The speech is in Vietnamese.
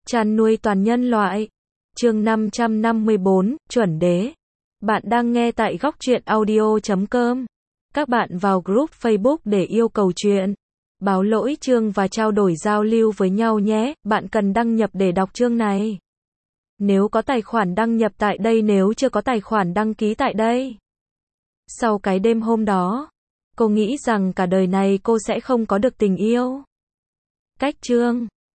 Chăn nuôi toàn nhân loại. Chương 554, chuẩn đế. Bạn đang nghe tại góc truyện audio.com. Các bạn vào group Facebook để yêu cầu chuyện, báo lỗi chương và trao đổi giao lưu với nhau nhé. Bạn cần đăng nhập để đọc chương này. Nếu có tài khoản đăng nhập tại đây, nếu chưa có tài khoản đăng ký tại đây. Sau cái đêm hôm đó, cô nghĩ rằng cả đời này cô sẽ không có được tình yêu. Cách chương